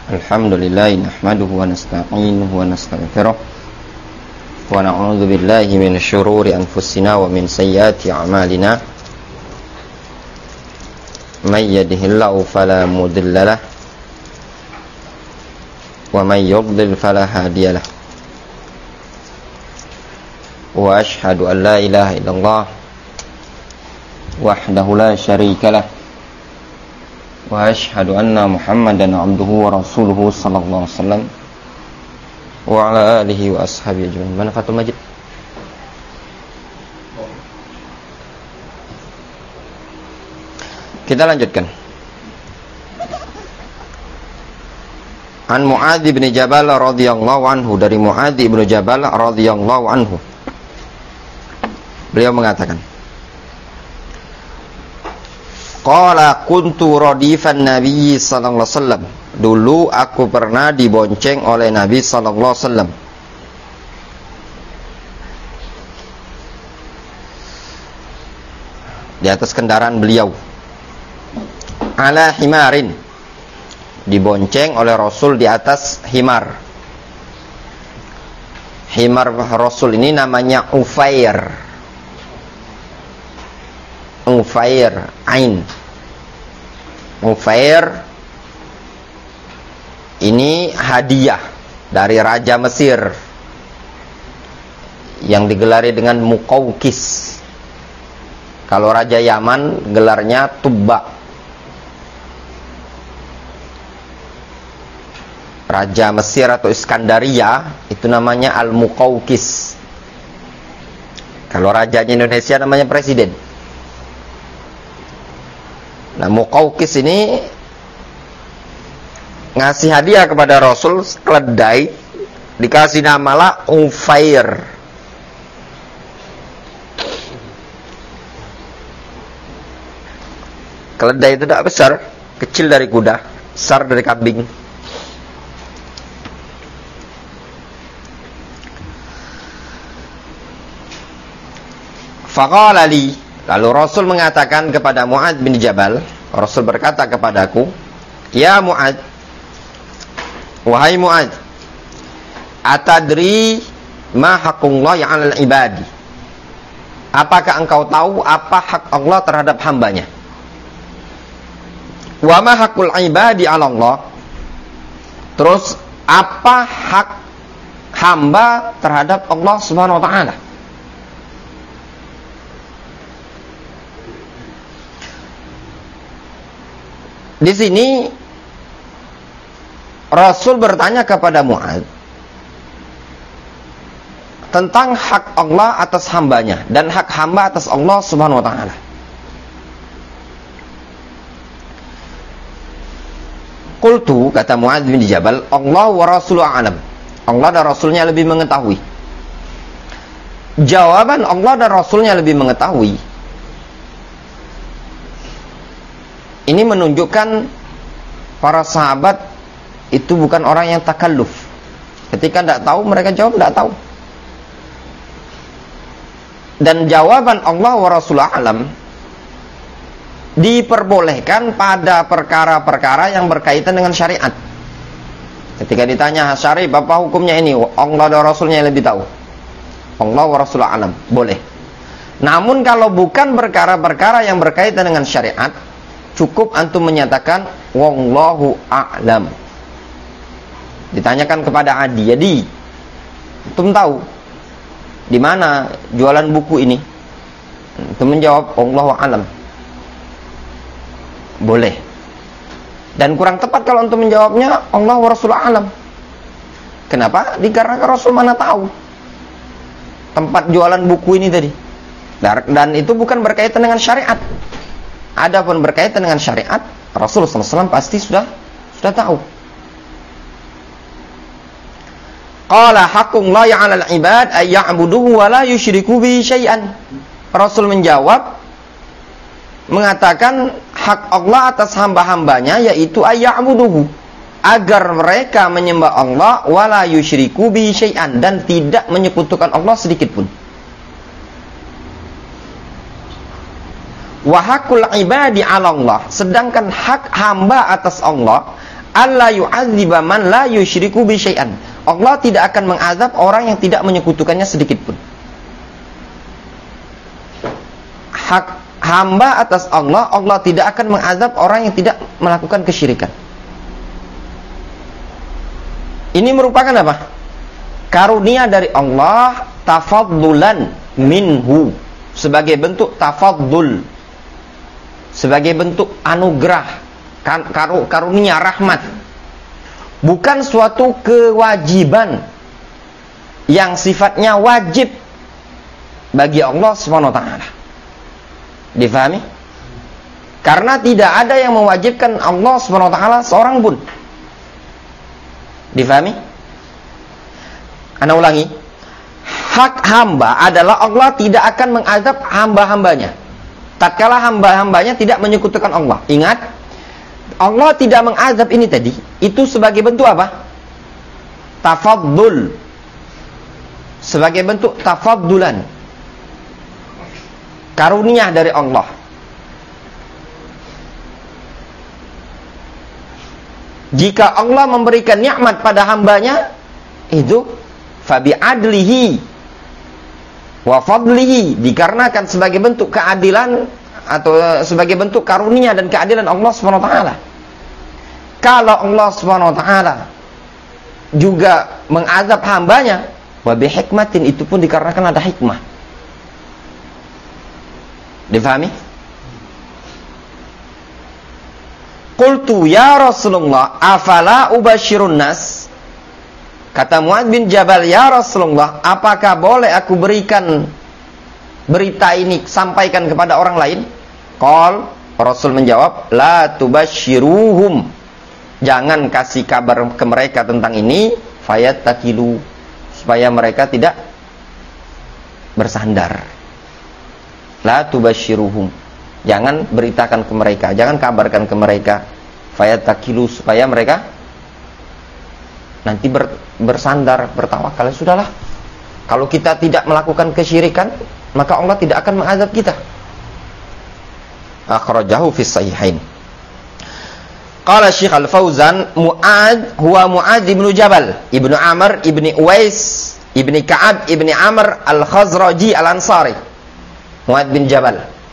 Alhamdulillah nahmaduhu wa nasta'inuhu wa nastaghfiruh wa na'udzu billahi min syururi anfusina wa min sayyiati a'malina. May yahdihillahu fala mudilla lahu wa may yudlil fala hadiya lahu. Wa asyhadu an la ilaha illallah wahdahu la syarika lahu wa asyhadu anna Muhammadan abduhu wa rasuluhu sallallahu alaihi wasallam wa ala alihi wa ashabihi ajma'in. Mana Fathul Majid? Kita lanjutkan. An Mu'adz bin Jabal radhiyallahu anhu, dari Mu'adz bin Jabal radhiyallahu anhu. Beliau mengatakan, qala kuntu radifan Nabi sallallahu alaihi wasallam. Dulu aku pernah dibonceng oleh Nabi sallallahu alaihi wasallam. Di atas kendaraan beliau. Ala himarin. Dibonceng oleh Rasul di atas himar. Himar Rasul ini namanya Ufair. Ufair, Ain. Ufair ini hadiah dari Raja Mesir yang digelari dengan Muqawqis. Kalau Raja Yaman gelarnya Tubba. Raja Mesir atau Iskandaria itu namanya Al-Muqawqis. Kalau rajanya Indonesia namanya presiden. Nah, Muqawqis ini ngasih hadiah kepada Rasul keledai, dikasih nama lah Ufair. Keledai itu tidak besar, kecil dari kuda, besar dari kambing. Faqala li, lalu Rasul mengatakan kepada Mu'adz bin Jabal, Rasul berkata kepadaku, ya Mu'adz, wahai Mu'adz, atadri ma haqqullahi 'alal ibadi? Apakah engkau tahu apa hak Allah terhadap hambanya? Wa ma haqqul ibadi 'ala Allah? Terus apa hak hamba terhadap Allah Subhanahu wa taala? Di sini Rasul bertanya kepada Mu'adz tentang hak Allah atas hambanya dan hak hamba atas Allah Subhanahu wa taala. Qultu, kata Mu'adz bin Jabal, Allah wa rasuluhu a'lam. Allah dan Rasulnya lebih mengetahui. Jawaban Allah dan Rasulnya lebih mengetahui ini menunjukkan para sahabat itu bukan orang yang takalluf. Ketika tidak tahu, mereka jawab tidak tahu. Dan jawaban Allah wa Rasulullah alam diperbolehkan pada perkara-perkara yang berkaitan dengan syariat. Ketika ditanya Syarif, apa hukumnya ini? Allah dan Rasulnya yang lebih tahu. Allah wa Rasulullah alam, boleh. Namun kalau bukan perkara-perkara yang berkaitan dengan syariat, cukup antum menyatakan wallahu a'lam. Ditanyakan kepada Adi, Adi, antum tahu di mana jualan buku ini? Antum menjawab wallahu a'lam. Boleh. Dan kurang tepat kalau antum menjawabnya Allah wa Rasul a'lam. Kenapa? Dikarenakan Rasul mana tahu tempat jualan buku ini tadi. Dan itu bukan berkaitan dengan syariat. Adapun berkaitan dengan syariat, Rasulullah SAW pasti sudah tahu. Qala haqqullahi 'alal ibad ay ya'buduhu wa la yusyriku bihi syai'an. Rasul menjawab, mengatakan hak Allah atas hamba-hambanya yaitu ay ya'buduhu, agar mereka menyembah Allah wa la yusyriku bihi syai'an, dan tidak menyekutukan Allah sedikit pun. Wa haqqul ibadi 'ala Allah, sedangkan hak hamba atas Allah alla yu'adziba man la yusyriku bi syai'an. Allah tidak akan mengazab orang yang tidak menyekutukannya sedikit pun. Hak hamba atas Allah, Allah tidak akan mengazab orang yang tidak melakukan kesyirikan. Ini merupakan apa? Karunia dari Allah, tafaddulan minhu, sebagai bentuk tafaddul, sebagai bentuk anugerah, karunia, rahmat. Bukan suatu kewajiban yang sifatnya wajib bagi Allah SWT. Difahami? Karena tidak ada yang mewajibkan Allah SWT seorang pun. Difahami? Ana ulangi. Hak hamba adalah Allah tidak akan mengazab hamba-hambanya tatkala hamba-hambanya tidak menyekutukan Allah. Ingat, Allah tidak mengazab ini tadi, itu sebagai bentuk apa? Tafaddul. Sebagai bentuk tafaddulan, karunia dari Allah. Jika Allah memberikan nikmat pada hambanya, itu fabi adlihi wa fadlihi, dikarenakan sebagai bentuk keadilan atau sebagai bentuk karunia dan keadilan Allah SWT. Kalau Allah SWT juga mengazab hambanya, wa bihikmatin, itu pun dikarenakan ada hikmah. Difahami? Qultu ya Rasulullah afala ubashirun nas. Kata Mu'adz bin Jabal, ya Rasulullah, apakah boleh aku berikan berita ini, sampaikan kepada orang lain? Qal, Rasul menjawab, la tubashiruhum, jangan kasih kabar ke mereka tentang ini, fayattakilu, supaya mereka tidak bersandar. La tubashiruhum, jangan beritakan ke mereka, jangan kabarkan ke mereka, fayattakilu, supaya mereka nanti bersandar, bertawakal. Sudahlah, kalau kita tidak melakukan kesyirikan, maka Allah tidak akan mengazab kita. Akhrajahu fi sahihain. Qala Syekh Al-Fauzan, Mu'adz huwa Mu'adz ibnu Jabal, ibnu Amr, ibni Uwais, ibni Ka'ab, ibni Amr Al-Khazraji Al-Ansari. Mu'adz bin Jabal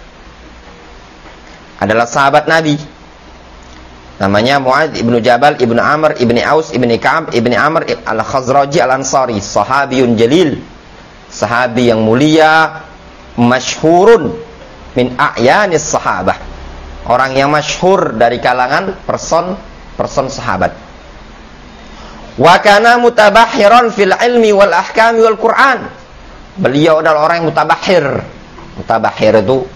adalah sahabat Nabi. Namanya Mu'adz ibnu Jabal, ibnu Amr, ibni Aus, ibni Ka'ab, ibni Amr Al-Khazraji Al-Ansari, sahabiyun jalil, sahabi yang mulia, masyhurun min a'yanis sahabah, orang yang masyhur dari kalangan person sahabat. Wa kana mutabahhiran fil ilmi wal ahkami wal Qur'an. Beliau adalah orang yang mutabahhir. Mutabahhir itu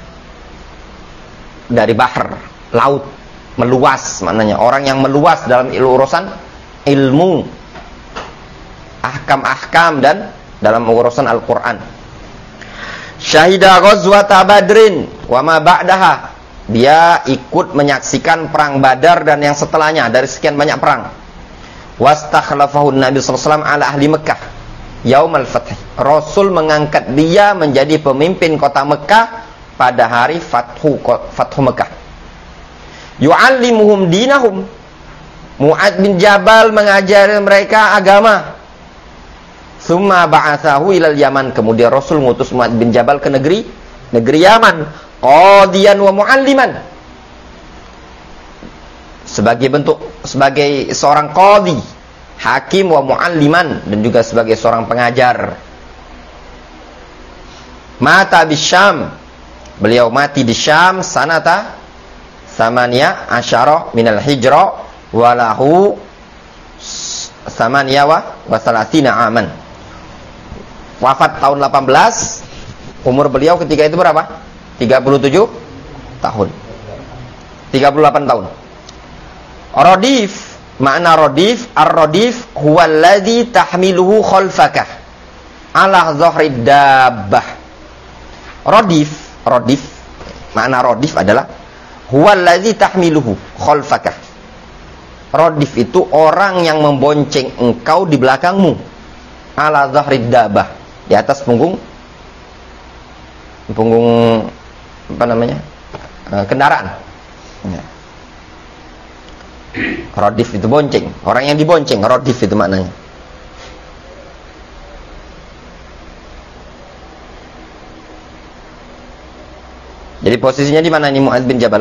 dari bahr, laut, meluas, maknanya orang yang meluas dalam urusan ilmu, ahkam-ahkam, dan dalam urusan Al-Qur'an. Syahida ghazwata Badrin wa ma ba'daha, dia ikut menyaksikan perang Badar dan yang setelahnya, dari sekian banyak perang. Wastakhlafahu Nabi sallallahu alaihi wasallam ala ahli Mekah yaumal fath, Rasul mengangkat dia menjadi pemimpin kota Mekah pada hari Fathu Mekah. Yu'allimuhum dinahum, Mu'adz bin Jabal mengajari mereka agama. Tsumma ba'atsahu ilal Yaman, kemudian Rasul mengutus Mu'adz bin Jabal ke negeri Yaman, qadiyan wa mu'alliman, sebagai seorang qadi, hakim, wa mu'alliman, dan juga sebagai seorang pengajar. Mata di Syam, beliau mati di Syam sanata samaniya asyara minal hijra walahu samaniya wa salasina aman. Wafat tahun 18. Umur beliau ketika itu berapa? 37 tahun. 38 tahun. Radif, makna radif, ar-radif huwa alladhi tahmiluhu khalfaka ala dhahri dabbah. Radif, makna radif adalah huwa alladhi tahmiluhu khalfaka. Radif itu orang yang membonceng engkau di belakangmu, ala dhahri dabbah, di atas punggung apa namanya, kendaraan. Ya. Rodif itu bonceng, orang yang dibonceng, rodif itu maknanya. Jadi posisinya di mana ini Mu'adz bin Jabal?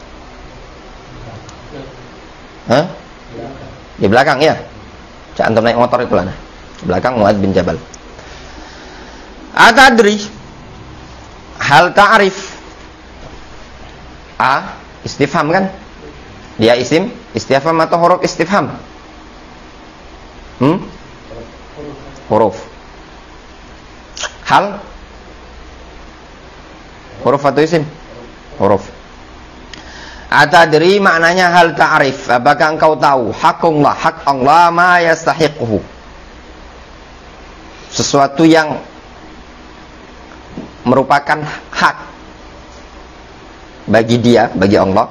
Hah? Di belakang ya. Cak antum naik motor itu lah. Di belakang Mu'adz bin Jabal. Atadri hal ta'rif. Istifham kan? Dia isim istifham atau huruf istifham? Huruf. Hal huruf atau isim? Huruf. Atadri maknanya hal ta'rif. Apakah engkau tahu hakullah, hak Allah ma yastahiquhu, sesuatu yang merupakan hak bagi dia, bagi Allah.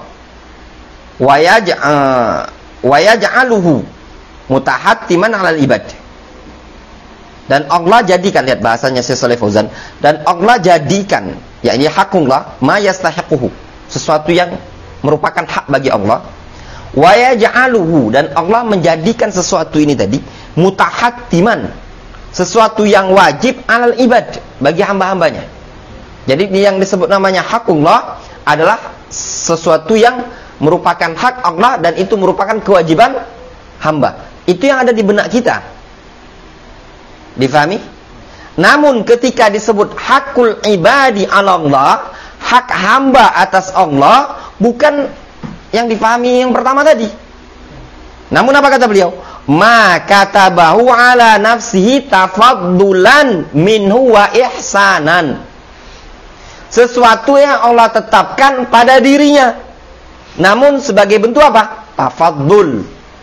Wa yaj'aluhu mutahattiman 'alal ibad. Dan Allah jadikan, lihat bahasanya Syekh Shalih Fauzan, dan Allah jadikan, yakni hakullah ma yastahiquhu, sesuatu yang merupakan hak bagi Allah. Wa yaj'aluhu, dan Allah menjadikan sesuatu ini tadi mutahattiman, sesuatu yang wajib 'alal ibad, bagi hamba-hambanya. Jadi yang disebut namanya hakullah adalah sesuatu yang merupakan hak Allah dan itu merupakan kewajiban hamba. Itu yang ada di benak kita. Difahami? Namun ketika disebut hakul ibadi 'ala Allah, hak hamba atas Allah, bukan yang difahami yang pertama tadi. Namun apa kata beliau? Ma katabahu 'ala nafsihi tafaddulan minhu wa ihsanan. Sesuatu yang Allah tetapkan pada dirinya, namun sebagai bentuk apa? Tafaddul.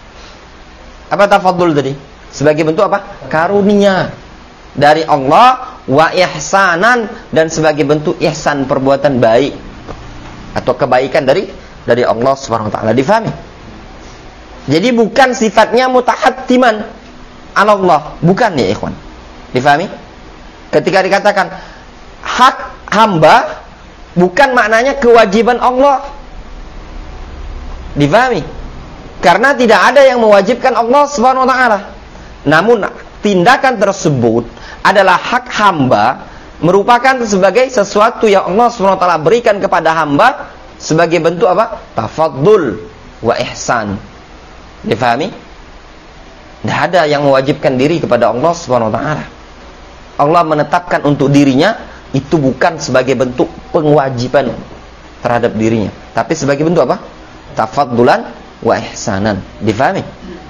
Apa tafaddul tadi? Sebagai bentuk apa? Karunia dari Allah, wa ihsanan, dan sebagai bentuk ihsan, perbuatan baik atau kebaikan dari Allah Subhanahu wa taala. Difahami? Jadi bukan sifatnya mutahattiman 'ala Allah, bukan ya ikhwan. Difahami? Ketika dikatakan hak hamba, bukan maknanya kewajiban Allah. Difahami? Karena tidak ada yang mewajibkan Allah Subhanahu wa taala. Namun tindakan tersebut adalah hak hamba, merupakan sebagai sesuatu yang Allah Subhanahu wa taala berikan kepada hamba sebagai bentuk apa? Tafaddul wa ihsan. Difahami? Tidak ada yang mewajibkan diri kepada Allah Subhanahu wa taala. Allah menetapkan untuk dirinya itu bukan sebagai bentuk pengewajiban terhadap dirinya, tapi sebagai bentuk apa? Tafaddulan wa ihsanan. Difahami?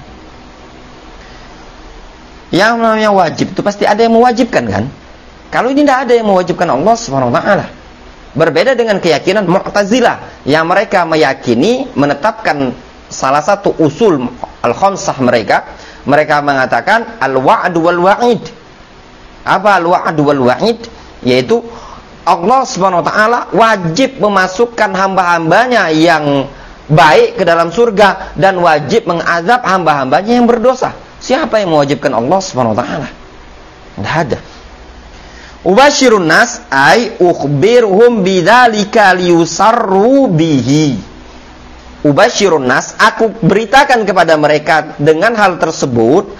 Yang namanya wajib itu pasti ada yang mewajibkan kan? Kalau ini tidak ada yang mewajibkan Allah Subhanahu wa taala. Berbeda dengan keyakinan Mu'tazilah yang mereka meyakini, menetapkan salah satu usul al-khamsah mereka. Mereka mengatakan al-wa'd wal wa'id. Apa al-wa'd wal wa'id? Yaitu Allah Subhanahu wa taala wajib memasukkan hamba-hambanya yang baik ke dalam surga dan wajib mengazab hamba-hambanya yang berdosa. Siapa yang mewajibkan Allah Subhanahu wa taala? Tidak ada. Ubashirun nas ay ukhbirhum bidzalika liyusarru bihi. Ubashirun nas, aku beritakan kepada mereka dengan hal tersebut,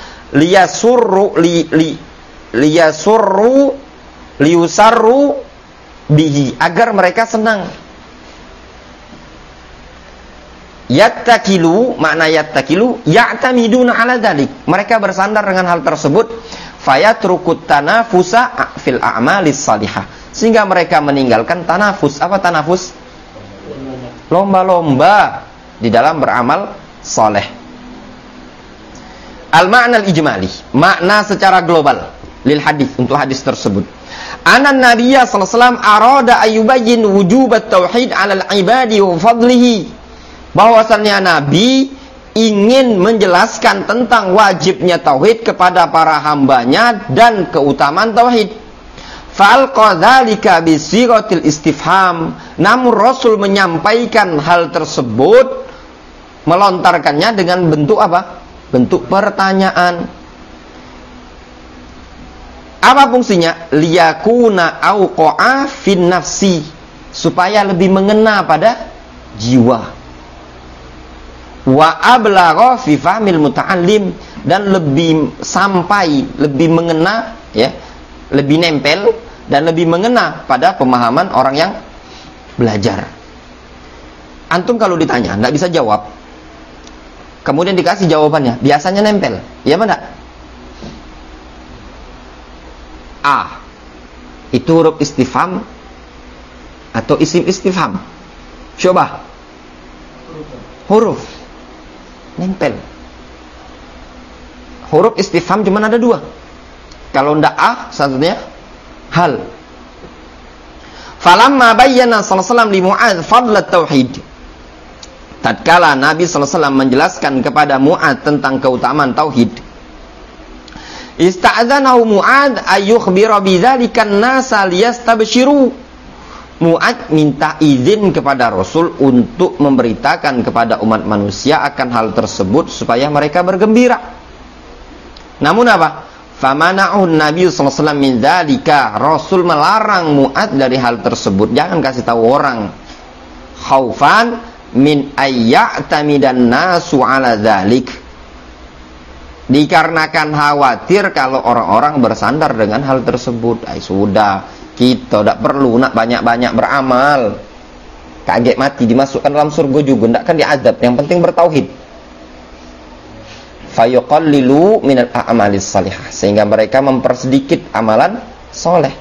liyusarru bihi, agar mereka senang. Yattakilu, makna yattakilu, ya'tamiduna ala dzalik. Mereka bersandar dengan hal tersebut, fayatrukut tanafusa fil a'malis salihah. Sehingga mereka meninggalkan tanafus. Apa tanafus? Lomba-lomba di dalam beramal saleh. Al-ma'na al-ijmali, makna secara global lil hadis, untuk hadis tersebut. Anan Nabiyya sallallahu alaihi wasallam arada ayyubayyin wujubat tauhid 'alal ibadi wa fadlihi. Bahwasannya Nabi ingin menjelaskan tentang wajibnya tauhid kepada para hambanya dan keutamaan tauhid. Fa'alqa dzalika bi sighatil istifham. Namun Rasul menyampaikan hal tersebut, melontarkannya dengan bentuk apa? Bentuk pertanyaan. Apa fungsinya? Liyakuna auqa'a fin nafsi, supaya lebih mengena pada jiwa. wa ablagha fi fahmil muta'allim, dan lebih sampai, lebih mengena, ya, lebih nempel dan lebih mengena pada pemahaman orang yang belajar. Antum kalau ditanya nggak bisa jawab, kemudian dikasih jawabannya, biasanya nempel, ya mana? A itu huruf istifham atau isim istifham? Coba. Huruf nempel. Huruf istifham cuma ada 2. Kalau ndak A, satunya hal. Falamma bayyana sallallahu alaihi wasallam li Mu'adz fadlat tauhid. Tatkala Nabi sallallahu alaihi wasallam menjelaskan kepada Mu'adz tentang keutamaan tauhid, ista'dzanahu Mu'adz ayyukhbira bidzalika an-nasa liyastabshiru. Mu'adz minta izin kepada Rasul untuk memberitakan kepada umat manusia akan hal tersebut supaya mereka bergembira. Namun apa? Famana'un Nabi sallallahu alaihi wasallam min dzalika. Rasul melarang Mu'adz dari hal tersebut. Jangan kasih tahu orang. Khaufan min ayya'tamidan nasu 'ala dzalik. Dikarenakan khawatir kalau orang-orang bersandar dengan hal tersebut. Sudah, kita tidak perlu nak banyak-banyak beramal. Kaget mati dimasukkan dalam surga juga, tidak kan diazab. Yang penting bertauhid. Fayuqallilu minal a'malis salihah, sehingga mereka mempersedikit amalan soleh.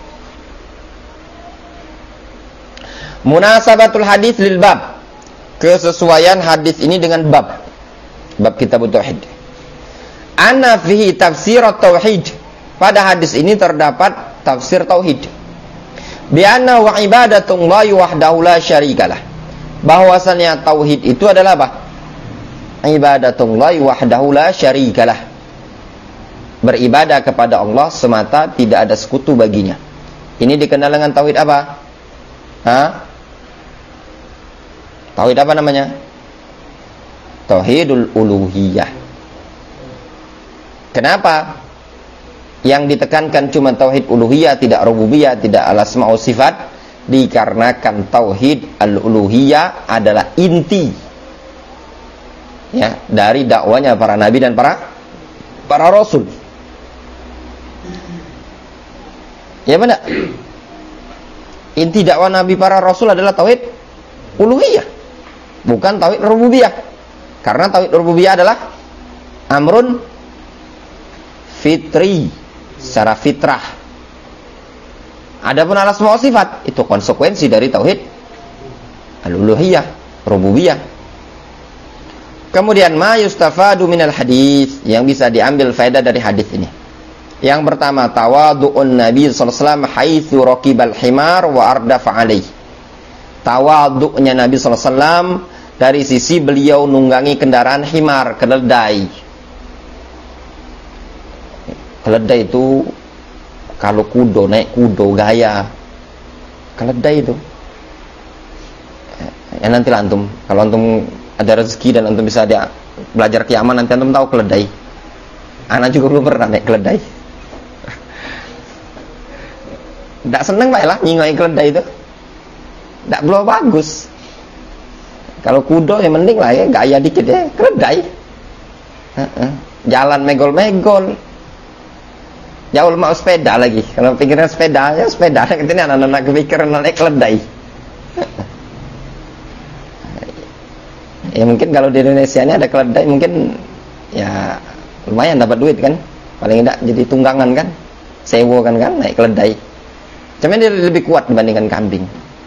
Munasabatul hadis lil bab, kesesuaian hadis ini dengan bab kitab tauhid. Anna fihi tafsir tauhid, pada hadis ini terdapat tafsir tauhid. Bi anna wa ibadatullahi wahdahu la syarikalah, bahwasanya tauhid itu adalah apa? Ibadatullahi wahdahu la syarikalah, beribadah kepada Allah semata, tidak ada sekutu baginya. Ini dikenal dengan tauhid apa? Tauhid apa namanya? Tauhidul uluhiyah. Kenapa yang ditekankan cuma tauhid uluhiyah, tidak rububiyah, tidak al-asma wa sifat? Dikarenakan tauhid al-uluhiyah adalah inti, ya, dari dakwanya para nabi dan para rasul. Ya benar. Inti dakwah nabi para rasul adalah tauhid uluhiyah, bukan tauhid rububiyah. Karena tauhid rububiyah adalah amrun fitri, secara fitrah. Adapun al-asma wa sifat itu konsekuensi dari tauhid al-uluhiyah, rububiyah. Kemudian ma yustafadu minal hadis, yang bisa diambil faedah dari hadis ini. Yang pertama, tawadhu'un Nabi sallallahu alaihi wasallam haitsu raqibal himar wa ardafa alaih. Tawadhu'nya Nabi sallallahu alaihi wasallam dari sisi beliau nunggangi kendaraan himar, keledai. Keledai itu kalau kudo, naik kudo gaya. Keledai itu. Ya nantilah antum, kalau antum ada rezeki dan antum bisa dia belajar kiamat, nanti antum tahu keledai. Anak juga belum pernah naik keledai. Tidak seneng pak lah nyingoi keledai itu. Tidak belum bagus. Kalau kudo ya mending lah ya, gaya dikit ya, keledai. Jalan megol-megol. Jauh mau sepeda lagi. Kalau pikiran sepeda, ya sepeda. Ini anak-anak kepikiran naik keledai. Ya mungkin kalau di Indonesia ini ada keledai, mungkin ya lumayan dapat duit kan. Paling tidak jadi tunggangan kan, sewa kan naik keledai. Cuma dia lebih kuat dibandingkan kambing.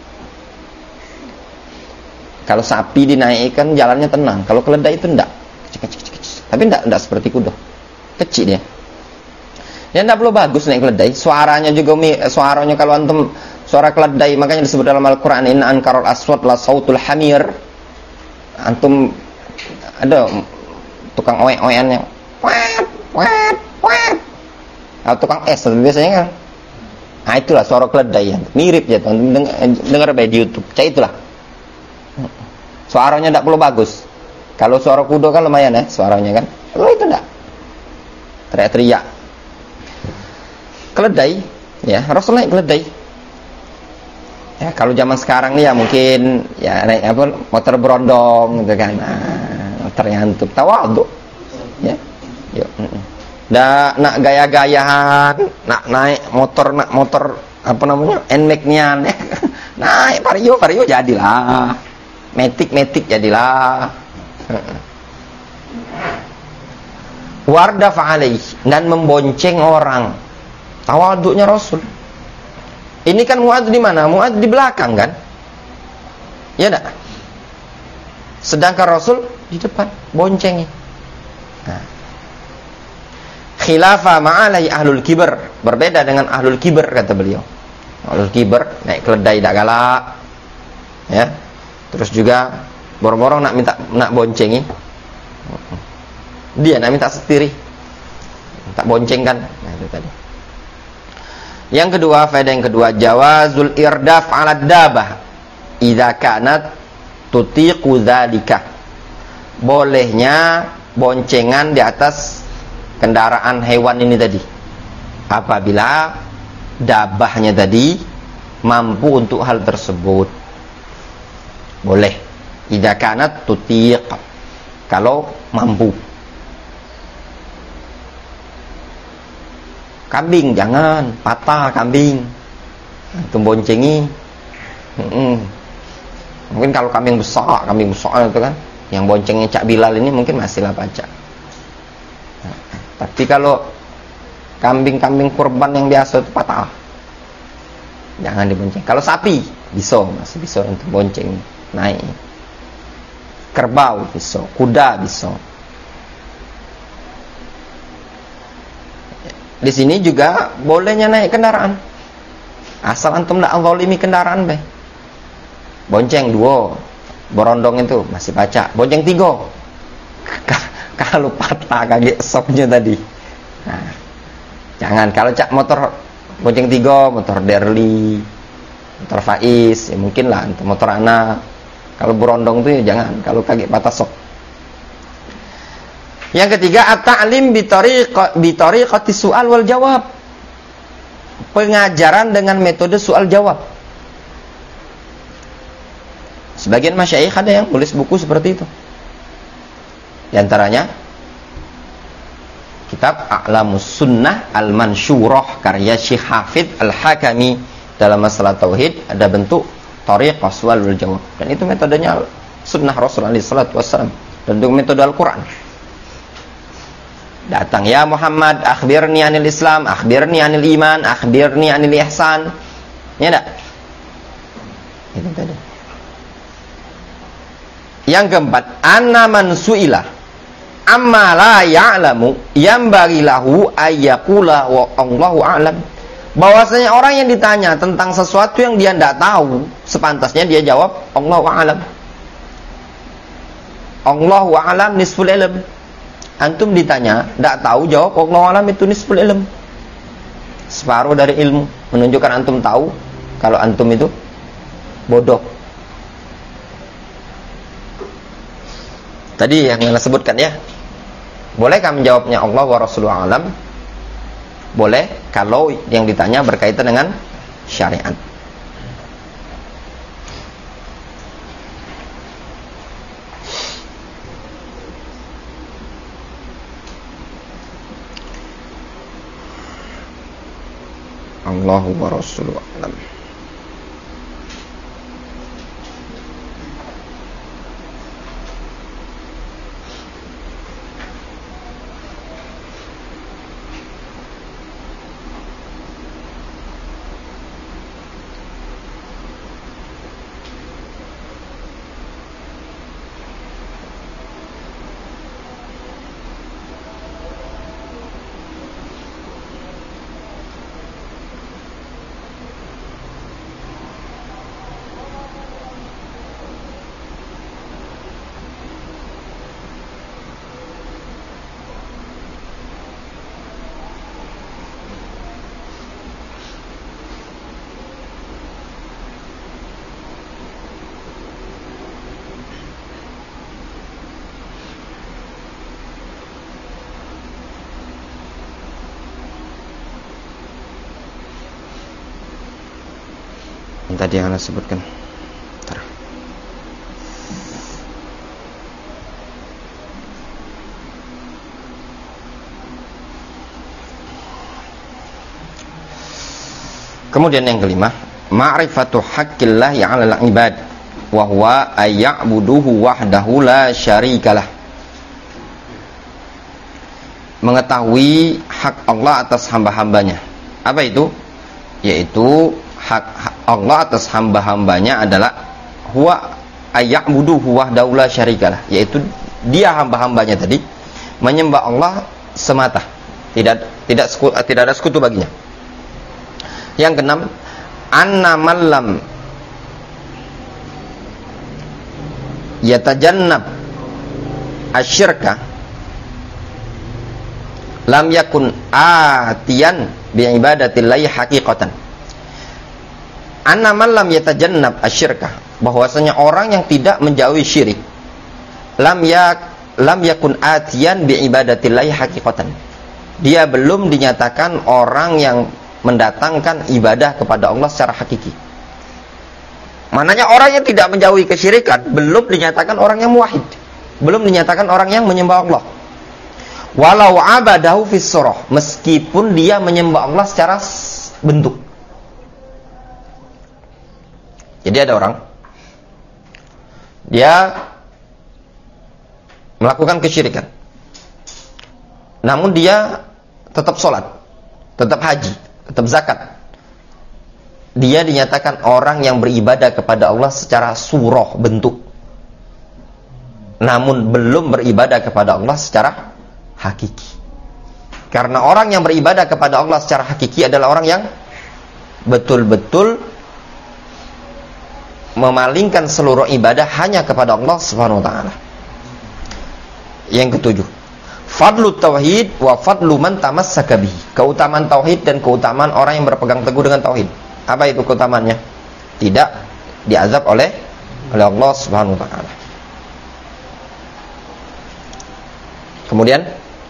Kalau sapi dinaikkan jalannya tenang. Kalau keledai itu enggak. Tapi enggak seperti kudo. Kecil dia. Ya enggak perlu bagus naik keledai. Suaranya juga, suaranya kalau antum suara keledai, makanya disebut dalam Al-Qur'an inna ankarul aswat la sautul hamir. Antum ada tukang oek-oekannya. Wet, wet, wet. Atau tukang es biasanya kan. Nah itulah suara keledai. Mirip ya teman, dengar di YouTube. Kayak itulah. Suaranya tidak perlu bagus. Kalau suara kudo kan lumayan ya suaranya kan. Kalau itu enggak. Teriak-teriak. Keledai, ya Rasul naik keledai. Ya kalau zaman sekarang nih ya mungkin ya naik apa motor berondong gitu kan. Nah, motor pintarnya antum. Tawadhu. Ya. Yuk. Nak gaya-gayahan, nak naik motor apa namanya? Nmax nian ya. Naik Vario jadilah. Matic jadilah. Warda fa'alaih, dan membonceng orang. Tawaduknya Rasul. Ini kan Mu'adz di mana? Mu'adz di belakang kan? Ya enggak? Sedangkan Rasul di depan, boncengi. Nah. Khilafa ma'alai ahlul kibar, berbeda dengan ahlul kibar kata beliau. Ahlul kibar naik keledai tak galak. Ya. Terus juga borong-borong nak boncengi. Dia nak minta setiri. Tak boncengkan. Nah, itu tadi. Yang kedua, faedah yang kedua, jawazul irdaf 'ala dabah idza kanat tutiqu dzalika. Bolehnya boncengan di atas kendaraan hewan ini tadi. Apabila dabahnya tadi mampu untuk hal tersebut. Boleh. Idza kanat tutiq. Kalau mampu. Kambing jangan, patah kambing. Itu boncengi. Mungkin kalau kambing besar itu kan, yang boncengnya Cak Bilal ini mungkin masihlah baca. Tapi kalau kambing-kambing kurban yang biasa itu patah, jangan dibonceng. Kalau sapi masih bisa untuk bonceng naik. Kerbau bisa, kuda bisa. Di sini juga bolehnya naik kendaraan. Asal antum tidak zalimi kendaraan be. Bonceng 2, borondong itu masih baca. Bonceng 3. Kalau patah kaget sopnya tadi. Nah, jangan. Kalau cak motor bonceng 3, motor Derli, motor Faiz, ya mungkin lah motor anak. Kalau borondong itu ya jangan. Kalau kaget patah sok. Yang ketiga, at-ta'lim bi tariqati su'al wal jawab. Pengajaran dengan metode soal jawab. Sebagian masyayikh ada yang tulis buku seperti itu. Di antaranya kitab A'lamus Sunnah Al-Mansyurah karya Syekh Hafidz Al-Hakami. Dalam masalah tauhid ada bentuk tariqah su'al wal jawab. Dan itu metodenya sunnah Rasulullah SAW. Dan itu metode Al-Quran. Datang, ya Muhammad, akhbirni anil Islam, akhbirni anil iman, akhbirni anil ihsan. Ya enggak? Itu tadi. Yang keempat, anna man su'ila amma la ya'lamu yambaghi lahu ayyaqula wa Allahu a'lam. Bahwasanya orang yang ditanya tentang sesuatu yang dia tidak tahu, sepantasnya dia jawab Allahu a'lam. Allahu a'lam nisful ilm. Antum ditanya, tidak tahu, jawab Allahu a'lam, itu nisful ilm. Separuh dari ilmu. Menunjukkan antum tahu kalau antum itu bodoh. Tadi yang saya sebutkan ya. Boleh kami jawabnya Allah wa Rasulullah a'lam? Boleh kalau yang ditanya berkaitan dengan syariat. Allahu wa Rasuluhu a'lam. Yang tadi yang Anda sebutkan. Bentar. Kemudian yang kelima, ma'rifatu haqqillahi 'alal 'ibad wa huwa ayya'buduhu wahdahu la syarikalah. Mengetahui hak Allah atas hamba-hambanya. Apa itu? Yaitu hak Allah atas hamba-hambanya adalah huwa ayya'buduhu wahdahu la syarikalah, yaitu dia hamba-hambanya tadi menyembah Allah semata, tidak ada sekutu baginya. Yang keenam, anna man lam yatajannab asyirka lam yakun atiyan bi ibadatillahi haqiqatan. Anna man lam yatajannab asyirka, bahwasanya orang yang tidak menjauhi syirik, lam yakun atiyan bi ibadatillahi haqiqatan, dia belum dinyatakan orang yang mendatangkan ibadah kepada Allah secara hakiki. Mananya orang yang tidak menjauhi kesyirikan belum dinyatakan orang yang muwahhid, belum dinyatakan orang yang menyembah Allah. Walau abadahu fis surah, meskipun dia menyembah Allah secara bentuk. Jadi ada orang, dia melakukan kesyirikan, namun dia tetap sholat, tetap haji, tetap zakat. Dia dinyatakan orang yang beribadah kepada Allah secara surah, bentuk, namun belum beribadah kepada Allah secara hakiki. Karena orang yang beribadah kepada Allah secara hakiki adalah orang yang betul-betul memalingkan seluruh ibadah hanya kepada Allah Subhanahu wa taala. Yang ketujuh, fadlu tauhid wa fadlu man tamassaka bihi. Keutamaan tauhid dan keutamaan orang yang berpegang teguh dengan tauhid. Apa itu keutamaannya? Tidak diazab oleh Allah Subhanahu wa taala. Kemudian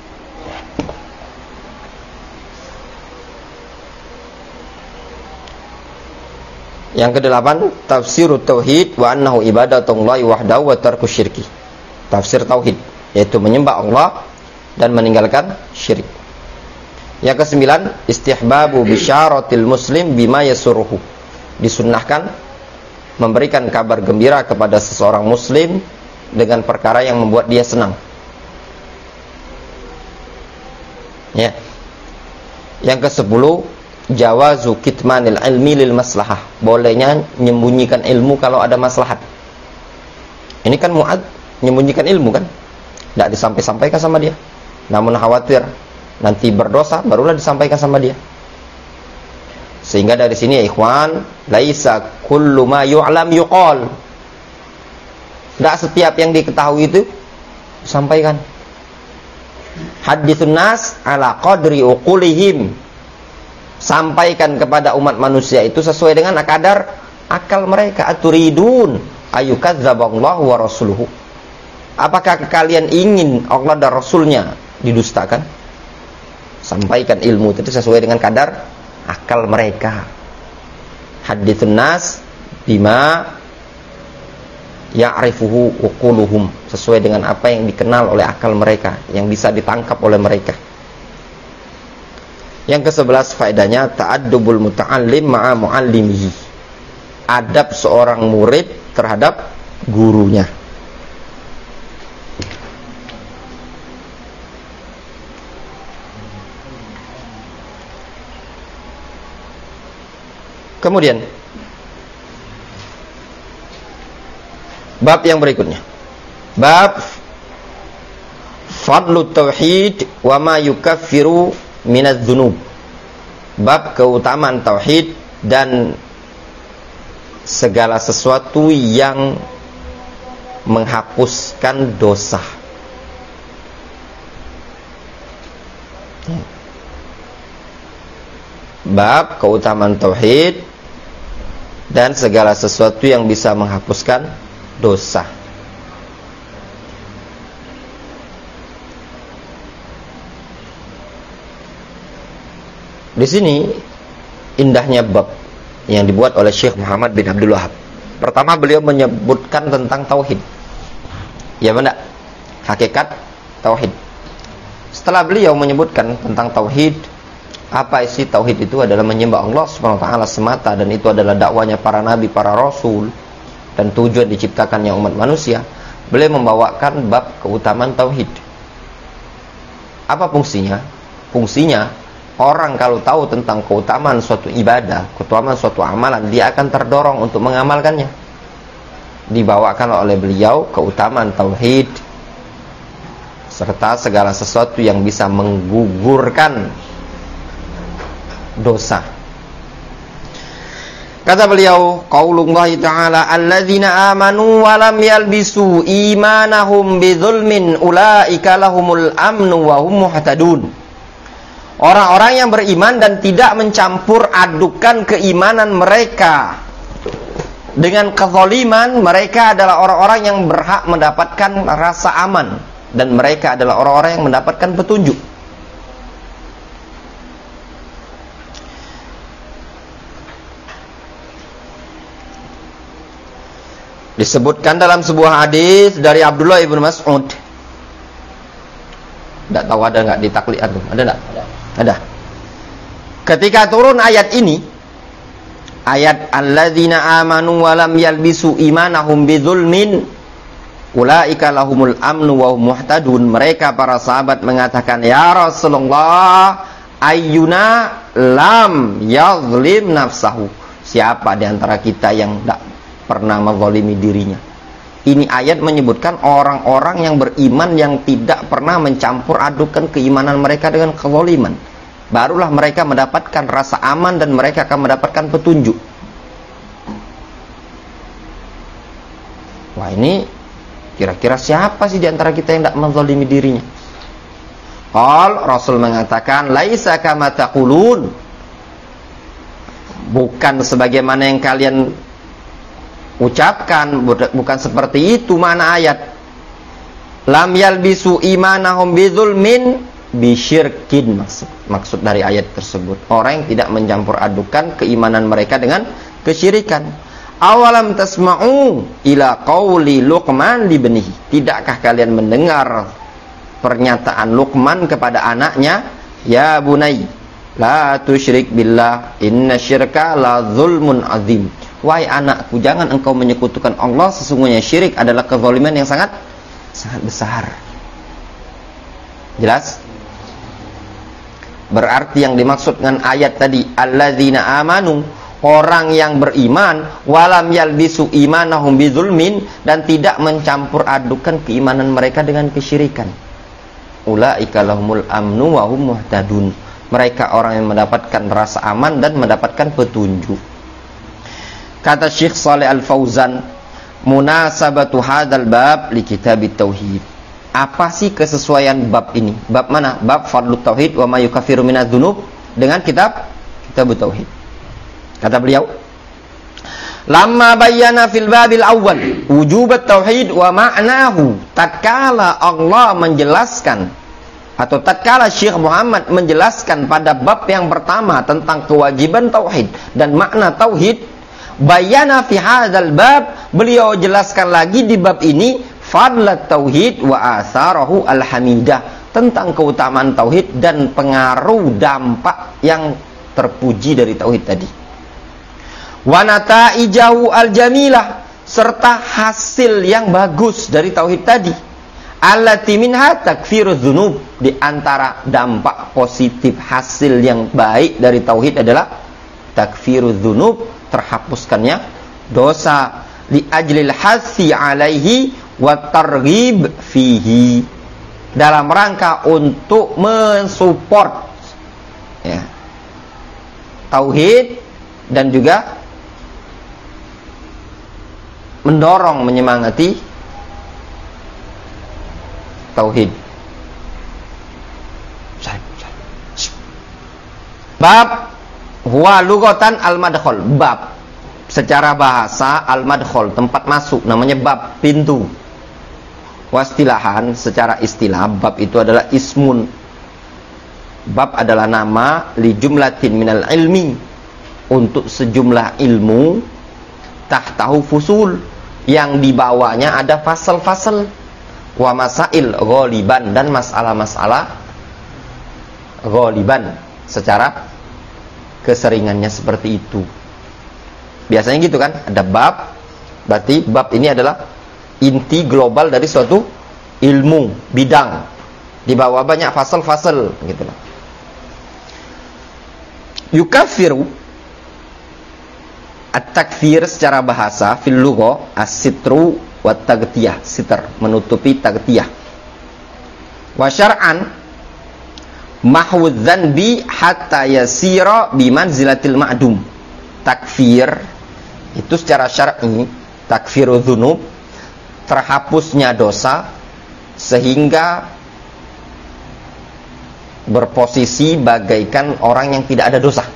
yang kedelapan, tafsirut tauhid wa annahu ibadatullahi wahdahu wa tarku syirki. Tafsir tauhid, yaitu menyembah Allah dan meninggalkan syirik. Yang kesembilan, istihbabu bisyaratil muslim bima yasuruhu. Disunnahkan memberikan kabar gembira kepada seseorang muslim dengan perkara yang membuat dia senang. Ya. Yang kesepuluh, jawazu kitmanil ilmi lil maslahah. Bolehnya menyembunyikan ilmu kalau ada maslahat. Ini kan Mu'ad menyembunyikan ilmu kan? Tidak disampaikan sama dia. Namun khawatir nanti berdosa, barulah disampaikan sama dia. Sehingga dari sini ya ikhwan, laisa kullu ma yu'lam yuqal. Tidak setiap yang diketahui itu disampaikan. Haditsun nas ala qadri uqulihim. Sampaikan kepada umat manusia itu sesuai dengan kadar akal mereka. Aturidun ayukadzaballahu wa rasuluhu. Apakah kalian ingin Allah dan Rasulnya didustakan? Sampaikan ilmu itu sesuai dengan kadar akal mereka. Haditsun nas bima ya'rifuhu uquluhum, sesuai dengan apa yang dikenal oleh akal mereka, yang bisa ditangkap oleh mereka. Yang ke-11 faedahnya, ta'addubul muta'allim ma'a mu'allimihi. Adab seorang murid terhadap gurunya. Kemudian bab yang berikutnya, bab fadlu tauhid wa ma yukaffiru minaz dzunub. Bab keutamaan tauhid dan segala sesuatu yang menghapuskan dosa. Bab keutamaan tauhid dan segala sesuatu yang bisa menghapuskan dosa. Di sini indahnya bab yang dibuat oleh Syekh Muhammad bin Abdul Wahab. Pertama, beliau menyebutkan tentang tauhid. Ya benar, hakikat tauhid. Setelah beliau menyebutkan tentang tauhid, Apa isi tauhid itu? Adalah menyembah Allah Subhanahu wa taala semata, dan itu adalah dakwanya para nabi, para rasul, dan tujuan diciptakannya umat manusia. Beliau membawakan bab keutamaan tauhid. Apa fungsinya? Fungsinya orang kalau tahu tentang keutamaan suatu ibadah, keutamaan suatu amalan, dia akan terdorong untuk mengamalkannya. Dibawakan oleh beliau keutamaan tauhid serta segala sesuatu yang bisa menggugurkan dosa. Kata beliau, qaulullah ta'ala, alladzina amanu wa lam yalbisu imanahum bidzulmin ulaika lahumul amnu wa hum muhtadun. Orang-orang yang beriman dan tidak mencampur adukan keimanan mereka dengan kezaliman, mereka adalah orang-orang yang berhak mendapatkan rasa aman, dan mereka adalah orang-orang yang mendapatkan petunjuk. Disebutkan dalam sebuah hadis dari Abdullah ibn Mas'ud. Tidak tahu ada nggak di takliat tuh? Ada nggak? Ada. Ketika turun ayat ini, ayat alladzina amanu wa lam yalbisu imanahum bidzulmin ulaika lahumul amnu wa hum muhtadun, mereka para sahabat mengatakan, ya Rasulullah, ayyuna lam yazlim nafsahu. Siapa di antara kita yang tidak pernah menzalimi dirinya? Ini ayat menyebutkan orang-orang yang beriman yang tidak pernah mencampur adukan keimanan mereka dengan kezaliman. Barulah mereka mendapatkan rasa aman dan mereka akan mendapatkan petunjuk. Wah, ini kira-kira siapa sih di antara kita yang tidak menzalimi dirinya? Rasul mengatakan, laisa kama taqulun. Bukan sebagaimana yang kalian ucapkan, bukan seperti itu mana ayat. Lam yalbisu imanahum bidzulmin bisyirkin, maksud dari ayat tersebut orang yang tidak mencampur adukan keimanan mereka dengan kesyirikan. Awalam tasma'u ila qauli Luqman libnihi, tidakkah kalian mendengar pernyataan Luqman kepada anaknya, ya bunai la tusyrik billah inna syirka la zulmun azim. Wahai anakku, jangan engkau menyekutukan Allah, sesungguhnya syirik adalah kezaliman yang sangat besar. Jelas? Berarti yang dimaksud dengan ayat tadi, alladzina amanu, orang yang beriman, walam yalbisu imanahum bidzulmin, dan tidak mencampur adukan keimanan mereka dengan kesyirikan. Ulaika lahumul amnu wa hum muhtadun. Mereka orang yang mendapatkan rasa aman dan mendapatkan petunjuk. Kata Syekh Shalih Al-Fauzan, munasabatu hadzal bab li kitabit tauhid. Apa sih kesesuaian bab ini? Bab mana? Bab fadlut tauhid wa ma yukaffiru minadz dzunub dengan kitab tauhid. Kata beliau, lamma bayyana fil babil awwal wujubat tauhid wa ma'nahu. Tatkala Allah menjelaskan, atau tatkala Syekh Muhammad menjelaskan pada bab yang pertama tentang kewajiban tauhid dan makna tauhid, bayana fi hadzal bab, beliau jelaskan lagi di bab ini fadlat tauhid wa atharahu alhamidah, tentang keutamaan tauhid dan pengaruh dampak yang terpuji dari tauhid tadi. Wa nataijahu aljamilah, serta hasil yang bagus dari tauhid tadi. Allati minha takfiruz dzunub, di antara dampak positif hasil yang baik dari tauhid adalah takfiruz dzunub, terhapuskannya dosa, li ajlil hasi alaihi wa targhib fihi, dalam rangka untuk mensupport ya, tauhid, dan juga mendorong, menyemangati tauhid. Bab huwa lughatan al-madkhal, bab secara bahasa al-madkhal, tempat masuk, namanya bab, pintu. Wastilahan, secara istilah, bab itu adalah ismun. Bab adalah nama li jumlatin minal ilmi, untuk sejumlah ilmu, tahtahu fusul, yang dibawanya ada fasal-fasal, wa masail ghaliban, dan masalah-masalah ghaliban, secara keseringannya seperti itu. Biasanya gitu kan, ada bab, berarti bab ini adalah inti global dari suatu ilmu, bidang. Di bawah banyak fasal-fasal gitu loh. Yukaffiru, at-takfir secara bahasa fil lugha as-sitru wat taghtiyah, sitr menutupi taghtiyah. Wa syar'an mahwu dzanbi hatta yasira bimanzilatil ma'dum. Takfir itu secara syar'i, takfiru dzunub, terhapusnya dosa sehingga berposisi bagaikan orang yang tidak ada dosa.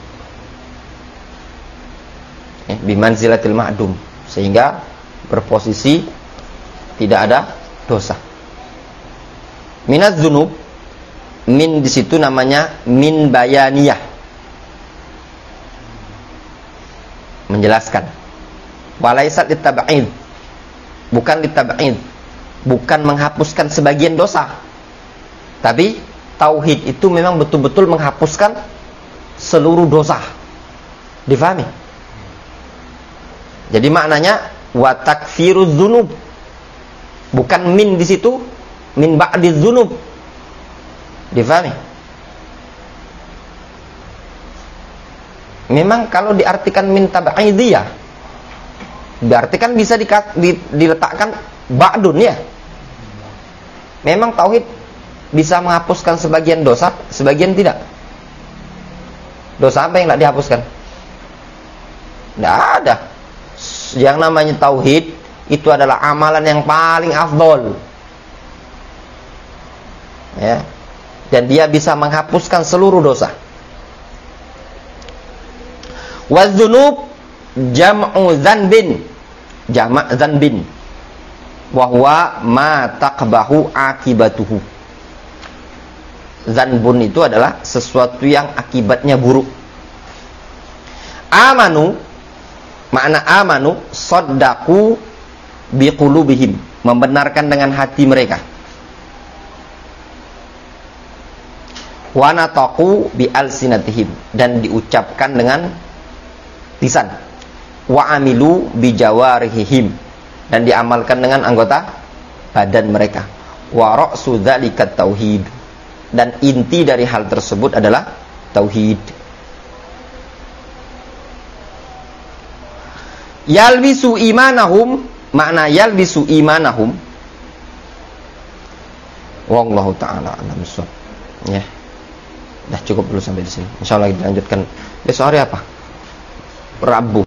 Bimanzilatil ma'dum, sehingga berposisi tidak ada dosa. Minaz dzunub, min di situ namanya min bayaniyah, menjelaskan. Walaisat litab'id, bukan litab'id, bukan menghapuskan sebagian dosa. Tapi tauhid itu memang betul-betul menghapuskan seluruh dosa. Difahami? Jadi maknanya wa takfiruz dzunub. Bukan min di situ, min ba'diz dzunub. Difahami? Memang kalau diartikan min tab'idiyah, berarti kan bisa diletakkan ba'dun ya. Memang tauhid bisa menghapuskan sebagian dosa, sebagian tidak. Dosa apa yang tidak dihapuskan? Tidak ada. Yang namanya tauhid itu adalah amalan yang paling afdol, ya, dan dia bisa menghapuskan seluruh dosa. Wadzunub jam'u dzanbin, jamak dzanbin, wa huwa ma taqbahu akibatuhu. Dzanbun itu adalah sesuatu yang akibatnya buruk. Amanu, makna amanu, saddaqu biqulubihim, membenarkan dengan hati mereka. Wa nataqu bi alsinatihim, dan diucapkan dengan lisan. Wa amilu bi jawarihim, dan diamalkan dengan anggota badan mereka. Wa ra'su dzalika tauhid, dan inti dari hal tersebut adalah tauhid. Yalbisu imanahum, makna yalbisu imanahum, wallahu ta'ala a'lam bissawab. Ya. Dah cukup dulu sampai di sini. Insyaallah kita lanjutkan besok hari apa? Rabu.